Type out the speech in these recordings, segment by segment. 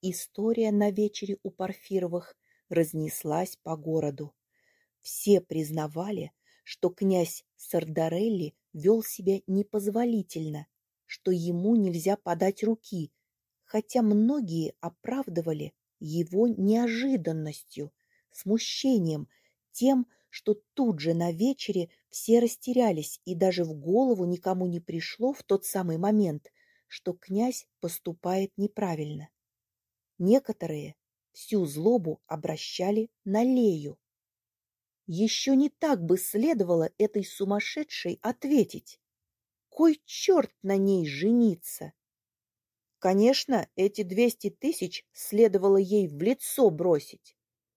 История на вечере у Порфировых разнеслась по городу. Все признавали, что князь Сардарелли вел себя непозволительно, что ему нельзя подать руки, хотя многие оправдывали его неожиданностью, смущением, тем, что тут же на вечере все растерялись и даже в голову никому не пришло в тот самый момент, что князь поступает неправильно. Некоторые всю злобу обращали на Лею. Еще не так бы следовало этой сумасшедшей ответить. Кой черт на ней жениться? Конечно, эти 200 000 следовало ей в лицо бросить.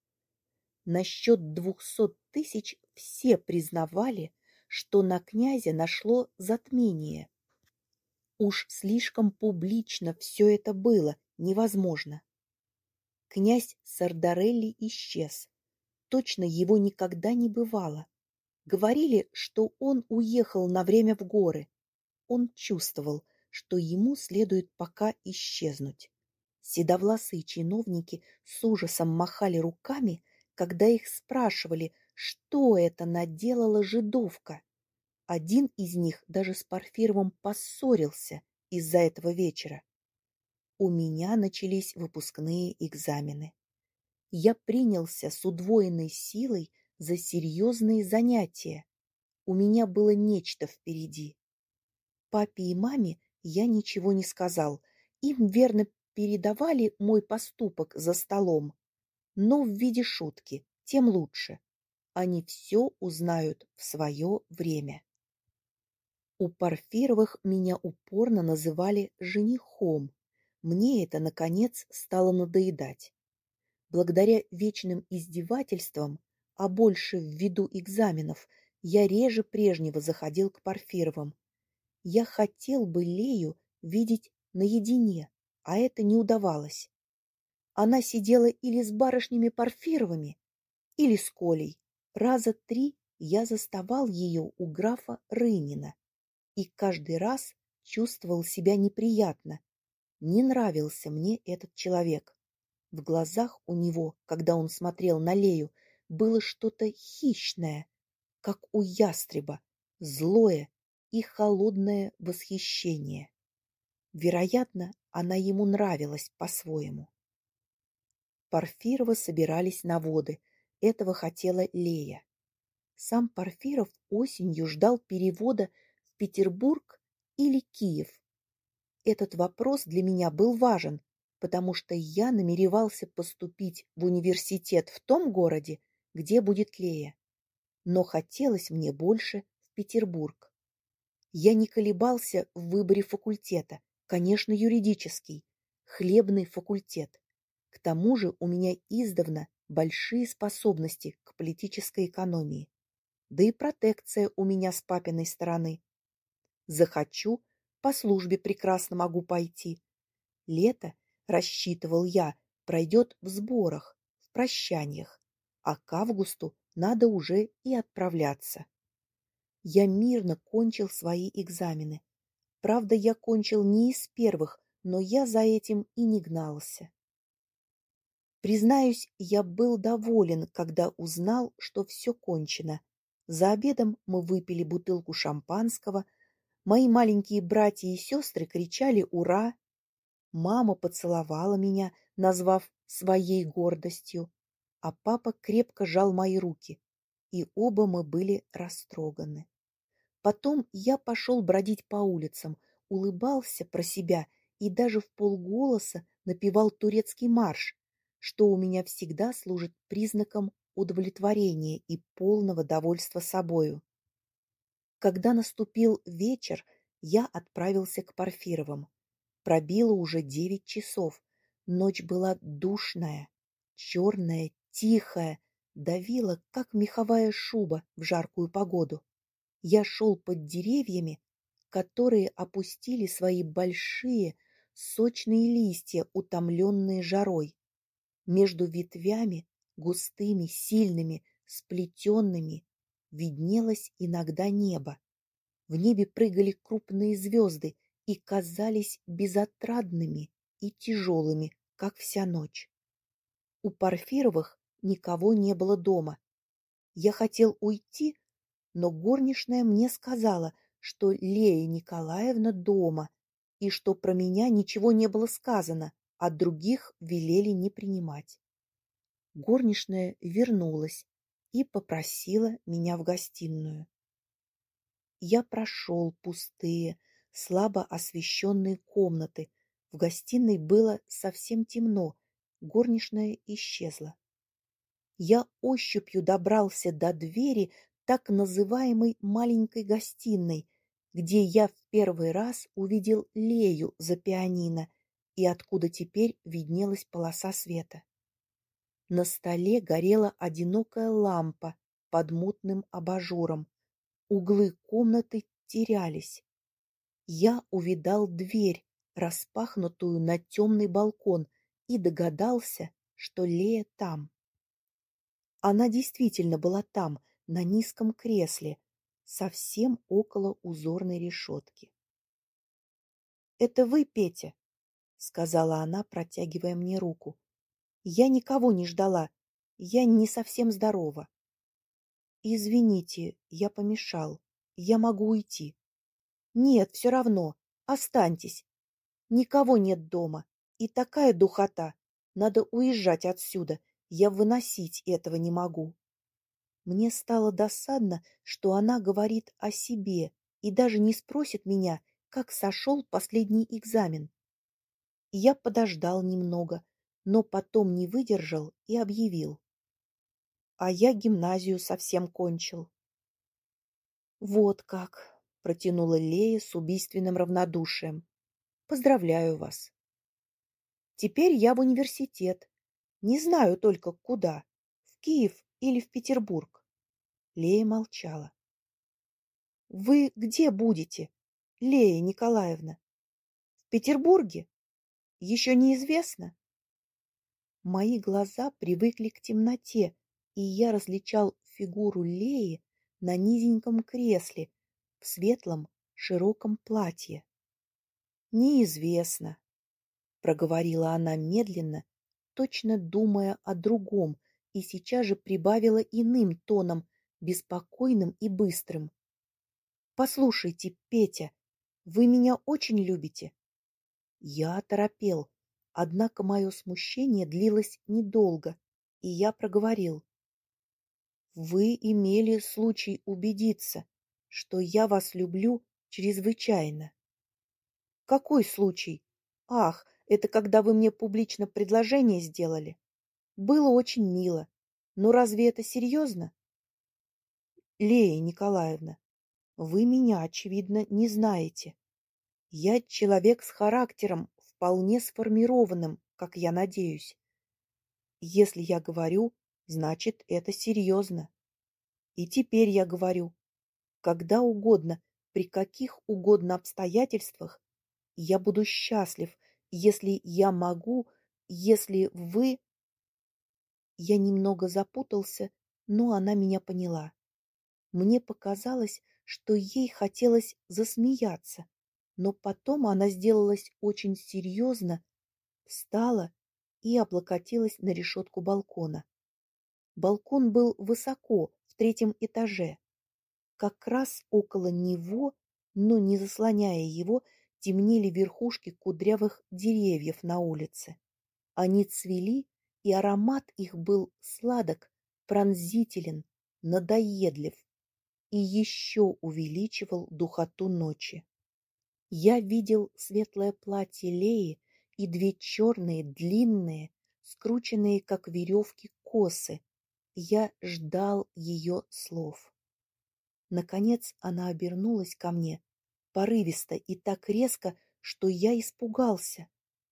Насчет 200 000 все признавали, что на князя нашло затмение. Уж слишком публично все это было, невозможно. Князь Сардарелли исчез. Точно его никогда не бывало. Говорили, что он уехал на время в горы. Он чувствовал, что ему следует пока исчезнуть. Седовласые чиновники с ужасом махали руками, когда их спрашивали, что это наделала жидовка. Один из них даже с Порфировым поссорился из-за этого вечера. У меня начались выпускные экзамены. Я принялся с удвоенной силой за серьезные занятия. У меня было нечто впереди. Папе и маме я ничего не сказал. Им верно передавали мой поступок за столом. Но в виде шутки, тем лучше. Они все узнают в свое время. У Порфировых меня упорно называли женихом. Мне это, наконец, стало надоедать. Благодаря вечным издевательствам, а больше ввиду экзаменов, я реже прежнего заходил к Порфировым. Я хотел бы Лею видеть наедине, а это не удавалось. Она сидела или с барышнями Порфировыми, или с Колей. Раза 3 я заставал ее у графа Рынина, и каждый раз чувствовал себя неприятно. Не нравился мне этот человек. В глазах у него, когда он смотрел на Лею, было что-то хищное, как у ястреба, злое и холодное восхищение. Вероятно, она ему нравилась по-своему. Порфирова собирались на воды. Этого хотела Лея. Сам Порфиров осенью ждал перевода в Петербург или Киев. Этот вопрос для меня был важен, потому что я намеревался поступить в университет в том городе, где будет Лея. Но хотелось мне больше в Петербург. Я не колебался в выборе факультета, конечно, юридический, хлебный факультет. К тому же у меня издавна большие способности к политической экономии. Да и протекция у меня с папиной стороны. Захочу, по службе прекрасно могу пойти. Лето, рассчитывал я, пройдет в сборах, в прощаниях, а к августу надо уже и отправляться. Я мирно кончил свои экзамены. Правда, я кончил не из первых, но я за этим и не гнался. Признаюсь, я был доволен, когда узнал, что все кончено. За обедом мы выпили бутылку шампанского, мои маленькие братья и сестры кричали «Ура!», мама поцеловала меня, назвав своей гордостью, а папа крепко жал мои руки, и оба мы были растроганы. Потом я пошел бродить по улицам, улыбался про себя и даже вполголоса напевал турецкий марш, что у меня всегда служит признаком удовлетворения и полного довольства собою. Когда наступил вечер, я отправился к Порфировым. Пробило уже 9 часов. Ночь была душная, черная, тихая, давила, как меховая шуба в жаркую погоду. Я шел под деревьями, которые опустили свои большие, сочные листья, утомленные жарой. Между ветвями, густыми, сильными, сплетенными, виднелось иногда небо. В небе прыгали крупные звезды и казались безотрадными и тяжелыми как вся ночь. У Порфировых никого не было дома. Я хотел уйти, но горничная мне сказала, что Лея Николаевна дома и что про меня ничего не было сказано, а других велели не принимать. Горничная вернулась и попросила меня в гостиную. Я прошел пустые, слабо освещенные комнаты. В гостиной было совсем темно, горничная исчезла. Я ощупью добрался до двери так называемой маленькой гостиной, где я в первый раз увидел Лею за пианино и откуда теперь виднелась полоса света. На столе горела одинокая лампа под мутным абажуром. Углы комнаты терялись. Я увидал дверь, распахнутую на темный балкон, и догадался, что Лея там. Она действительно была там, на низком кресле, совсем около узорной решетки. «Это вы, Петя?» — сказала она, протягивая мне руку. «Я никого не ждала. Я не совсем здорова». «Извините, я помешал. Я могу уйти». «Нет, все равно. Останьтесь. Никого нет дома. И такая духота. Надо уезжать отсюда. Я выносить этого не могу». Мне стало досадно, что она говорит о себе и даже не спросит меня, как сошел последний экзамен. Я подождал немного, но потом не выдержал и объявил. А я гимназию совсем кончил. Вот как, протянула Лея с убийственным равнодушием. Поздравляю вас. Теперь я в университет. Не знаю только куда, в Киев или в Петербург. Лея молчала. Вы где будете, Лея Николаевна? В Петербурге? Еще неизвестно. Мои глаза привыкли к темноте, и я различал фигуру Леи на низеньком кресле в светлом широком платье. Неизвестно, проговорила она медленно, точно думая о другом, и сейчас же прибавила иным тоном, беспокойным и быстрым. Послушайте, Петя, вы меня очень любите. Я оторопел, однако мое смущение длилось недолго, и я проговорил. Вы имели случай убедиться, что я вас люблю чрезвычайно. Какой случай? Ах, это когда вы мне публично предложение сделали. Было очень мило. Но разве это серьезно? Лея Николаевна, вы меня, очевидно, не знаете. Я человек с характером, вполне сформированным, как я надеюсь. Если я говорю, значит, это серьезно. И теперь я говорю, когда угодно, при каких угодно обстоятельствах, я буду счастлив, если я могу, если вы... Я немного запутался, но она меня поняла. Мне показалось, что ей хотелось засмеяться, но потом она сделалась очень серьезно, встала и облокотилась на решетку балкона. Балкон был высоко, в третьем этаже. Как раз около него, но не заслоняя его, темнели верхушки кудрявых деревьев на улице. Они цвели, и аромат их был сладок, пронзителен, надоедлив и еще увеличивал духоту ночи. Я видел светлое платье Леи и две черные, длинные, скрученные, как веревки, косы. Я ждал ее слов. Наконец она обернулась ко мне, порывисто и так резко, что я испугался.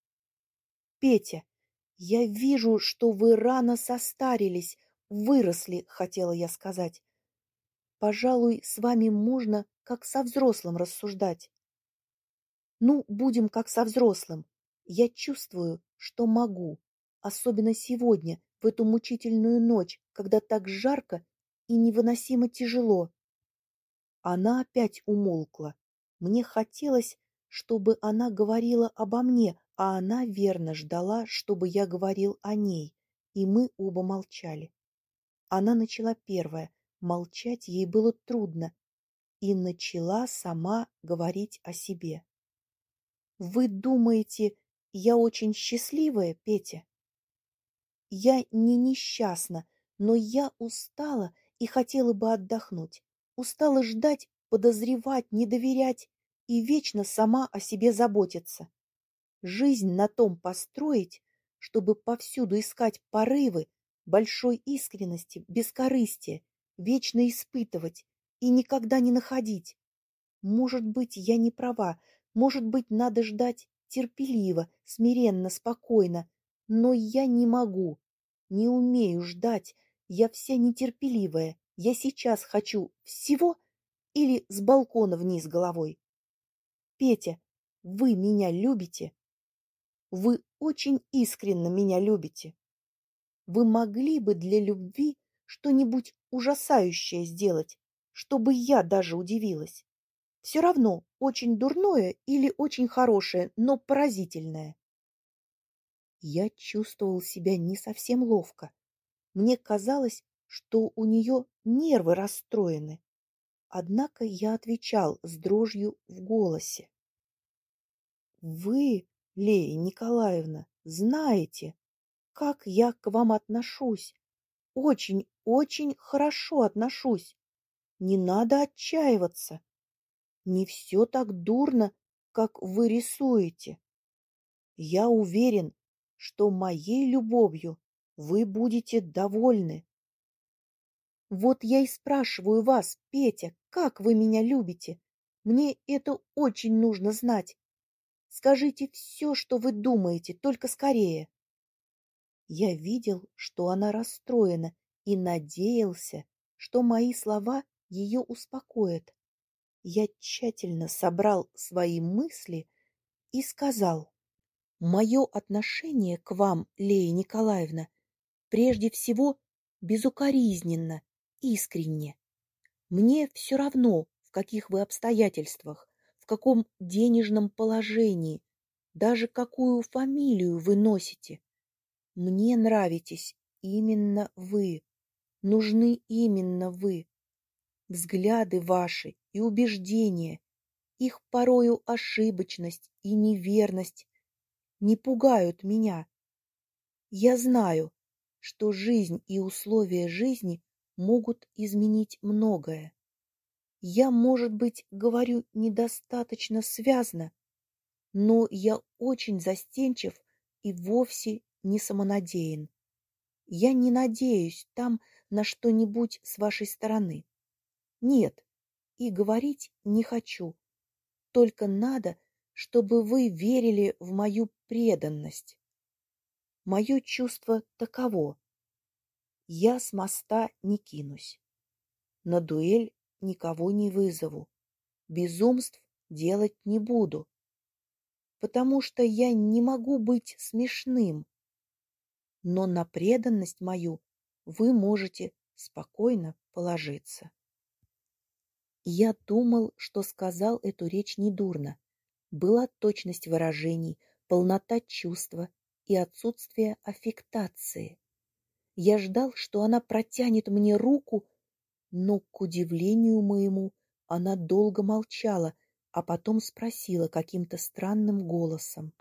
«Петя, я вижу, что вы рано состарились, выросли», — хотела я сказать. «Пожалуй, с вами можно, как со взрослым, рассуждать». «Ну, будем как со взрослым. Я чувствую, что могу, особенно сегодня, в эту мучительную ночь, когда так жарко и невыносимо тяжело». Она опять умолкла. Мне хотелось, чтобы она говорила обо мне, А она верно ждала, чтобы я говорил о ней, и мы оба молчали. Она начала первая, молчать ей было трудно, и начала сама говорить о себе. «Вы думаете, я очень счастливая, Петя? Я не несчастна, но я устала и хотела бы отдохнуть. Устала ждать, подозревать, не доверять и вечно сама о себе заботиться. Жизнь на том построить, чтобы повсюду искать порывы большой искренности, бескорыстия, вечно испытывать и никогда не находить. Может быть, я не права, может быть, надо ждать терпеливо, смиренно, спокойно, но я не могу, не умею ждать, я вся нетерпеливая, я сейчас хочу всего или с балкона вниз головой. Петя, вы меня любите? Вы очень искренне меня любите. Вы могли бы для любви что-нибудь ужасающее сделать, чтобы я даже удивилась. Все равно, очень дурное или очень хорошее, но поразительное. Я чувствовал себя не совсем ловко. Мне казалось, что у нее нервы расстроены. Однако я отвечал с дрожью в голосе. Вы, Лея Николаевна, знаете, как я к вам отношусь. Очень, очень хорошо отношусь. Не надо отчаиваться. Не все так дурно, как вы рисуете. Я уверен, что моей любовью вы будете довольны. Вот я и спрашиваю вас, Петя, как вы меня любите? Мне это очень нужно знать. Скажите все, что вы думаете, только скорее. Я видел, что она расстроена, и надеялся, что мои слова ее успокоят. Я тщательно собрал свои мысли и сказал: «Мое отношение к вам, Лея Николаевна, прежде всего безукоризненно, искренне. Мне все равно, в каких вы обстоятельствах, в каком денежном положении, даже какую фамилию вы носите. Мне нравитесь именно вы, нужны именно вы. Взгляды ваши и убеждения, их порою ошибочность и неверность не пугают меня. Я знаю, что жизнь и условия жизни могут изменить многое. Я, может быть, говорю недостаточно связно, но я очень застенчив и вовсе не самонадеян. Я не надеюсь там на что-нибудь с вашей стороны. Нет, и говорить не хочу. Только надо, чтобы вы верили в мою преданность. Мое чувство таково. Я с моста не кинусь. На дуэль никого не вызову. Безумств делать не буду. Потому что я не могу быть смешным. Но на преданность мою вы можете спокойно положиться. Я думал, что сказал эту речь недурно. Была точность выражений, полнота чувства и отсутствие аффектации. Я ждал, что она протянет мне руку, но, к удивлению моему, она долго молчала, а потом спросила каким-то странным голосом: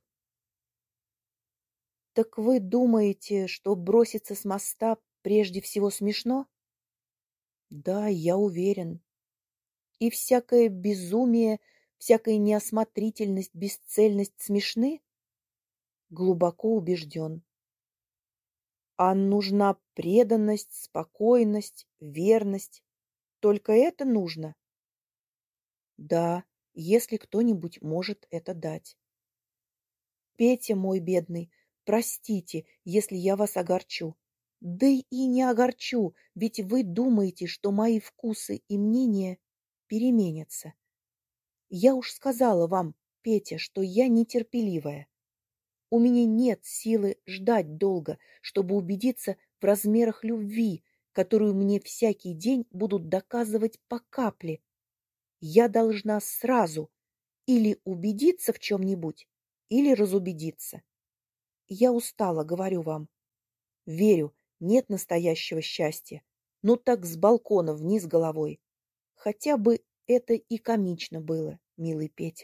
«Так вы думаете, что броситься с моста прежде всего смешно?» «Да, я уверен. И всякое безумие, всякая неосмотрительность, бесцельность смешны?» «Глубоко убежден. А нужна преданность, спокойность, верность. Только это нужно?» «Да, если кто-нибудь может это дать». «Петя мой бедный, простите, если я вас огорчу. Да и не огорчу, ведь вы думаете, что мои вкусы и мнения переменятся. Я уж сказала вам, Петя, что я нетерпеливая. У меня нет силы ждать долго, чтобы убедиться в размерах любви, которую мне всякий день будут доказывать по капле. Я должна сразу или убедиться в чем-нибудь, или разубедиться. Я устала, говорю вам. Верю, нет настоящего счастья. Ну так с балкона вниз головой. Хотя бы это и комично было, милый Петя.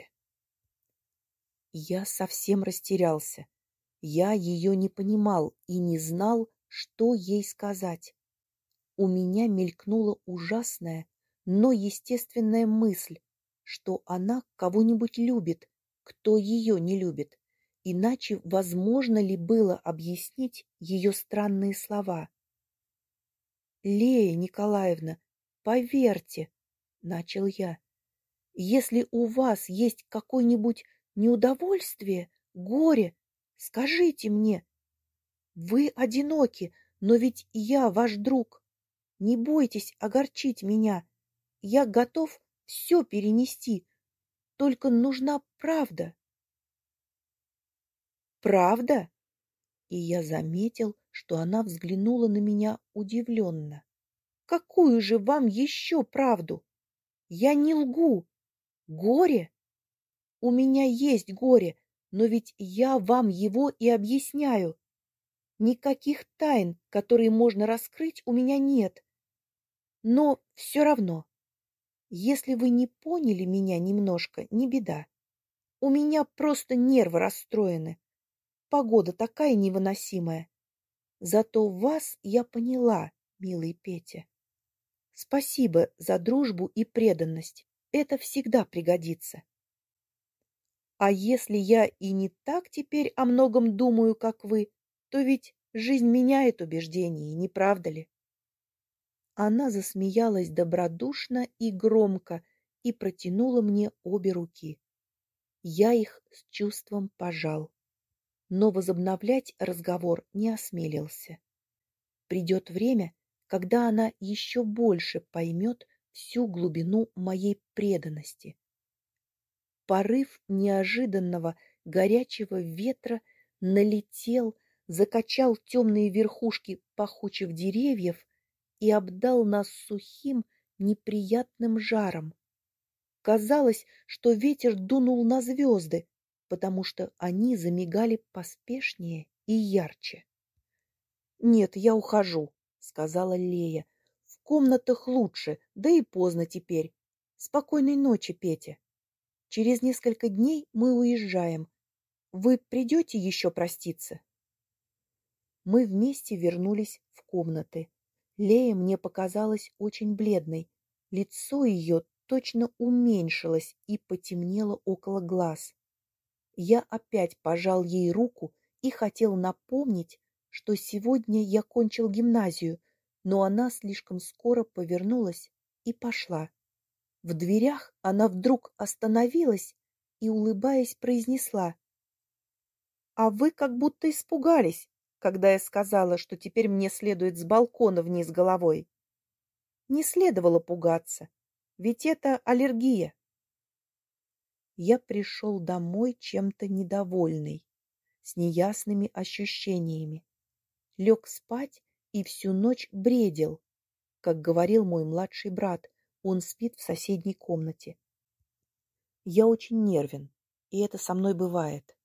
Я совсем растерялся. Я ее не понимал и не знал, что ей сказать. У меня мелькнула ужасная, но естественная мысль, что она кого-нибудь любит, кто ее не любит. Иначе возможно ли было объяснить ее странные слова? «Лея Николаевна, поверьте, — начал я, — если у вас есть какое-нибудь неудовольствие, горе, скажите мне. Вы одиноки, но ведь я ваш друг. Не бойтесь огорчить меня. Я готов все перенести. Только нужна правда». «Правда?» И я заметил, что она взглянула на меня удивленно. «Какую же вам еще правду? Я не лгу. Горе? У меня есть горе, но ведь я вам его и объясняю. Никаких тайн, которые можно раскрыть, у меня нет. Но все равно, если вы не поняли меня немножко, не беда. У меня просто нервы расстроены. Погода такая невыносимая. Зато вас я поняла, милый Петя. Спасибо за дружбу и преданность. Это всегда пригодится. А если я и не так теперь о многом думаю, как вы, то ведь жизнь меняет убеждения, не правда ли? Она засмеялась добродушно и громко и протянула мне обе руки. Я их с чувством пожал, но возобновлять разговор не осмелился. Придет время, когда она еще больше поймет всю глубину моей преданности. Порыв неожиданного горячего ветра налетел, закачал темные верхушки пахучих деревьев и обдал нас сухим, неприятным жаром. Казалось, что ветер дунул на звезды, потому что они замигали поспешнее и ярче. «Нет, я ухожу», — сказала Лея. «В комнатах лучше, да и поздно теперь. Спокойной ночи, Петя. Через несколько дней мы уезжаем. Вы придете еще проститься?» Мы вместе вернулись в комнаты. Лея мне показалась очень бледной. Лицо ее точно уменьшилось и потемнело около глаз. Я опять пожал ей руку и хотел напомнить, что сегодня я кончил гимназию, но она слишком скоро повернулась и пошла. В дверях она вдруг остановилась и, улыбаясь, произнесла: «А вы как будто испугались, когда я сказала, что теперь мне следует с балкона вниз головой. Не следовало пугаться, ведь это аллергия». Я пришел домой чем-то недовольный, с неясными ощущениями. Лег спать и всю ночь бредил. Как говорил мой младший брат, он спит в соседней комнате. Я очень нервен, и это со мной бывает.